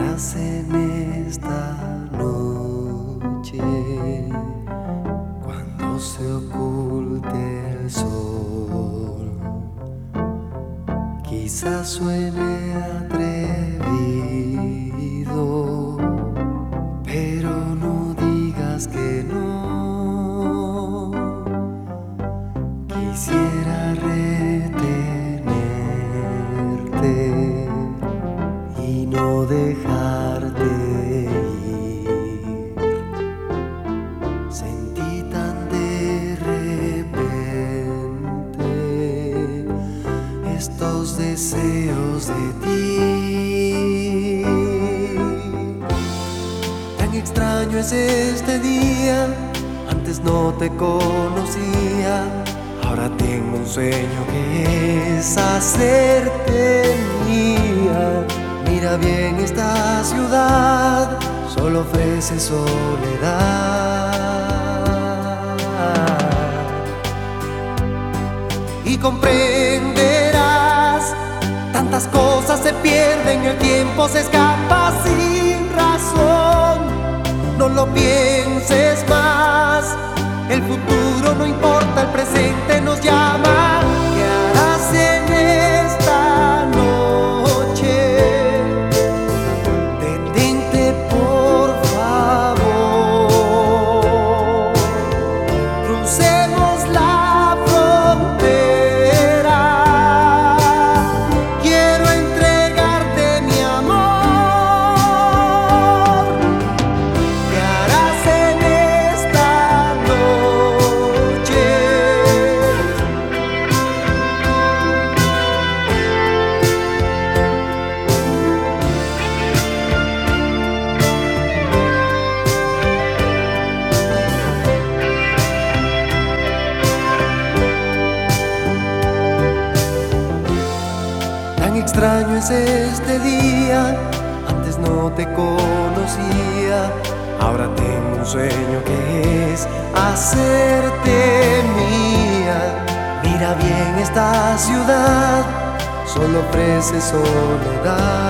harás en esta noche cuando se oculte el sol? Quizás suene atrevido, pero no digas que no. Quisiera retenerte y no dejarte ir. Sentí tan de repente estos deseos de ti. Tan extraño es este día, antes no te conocía. Ahora tengo un sueño que es hacerte mía. Mira bien, esta ciudad solo ofrece soledad. Y comprenderás, tantas cosas se pierden, el tiempo se escapa sin razón. No lo pienses más, el futuro no importa, el presente nos llama. ¿Qué harás en esta noche? Detente por favor, crucemos la frontera. Quiero entregarte mi amor. ¿Qué harás en esta noche? Tan extraño es este día, antes no te conocía. Ahora tengo un sueño que es hacerte mía. Mira bien, esta ciudad solo ofrece soledad.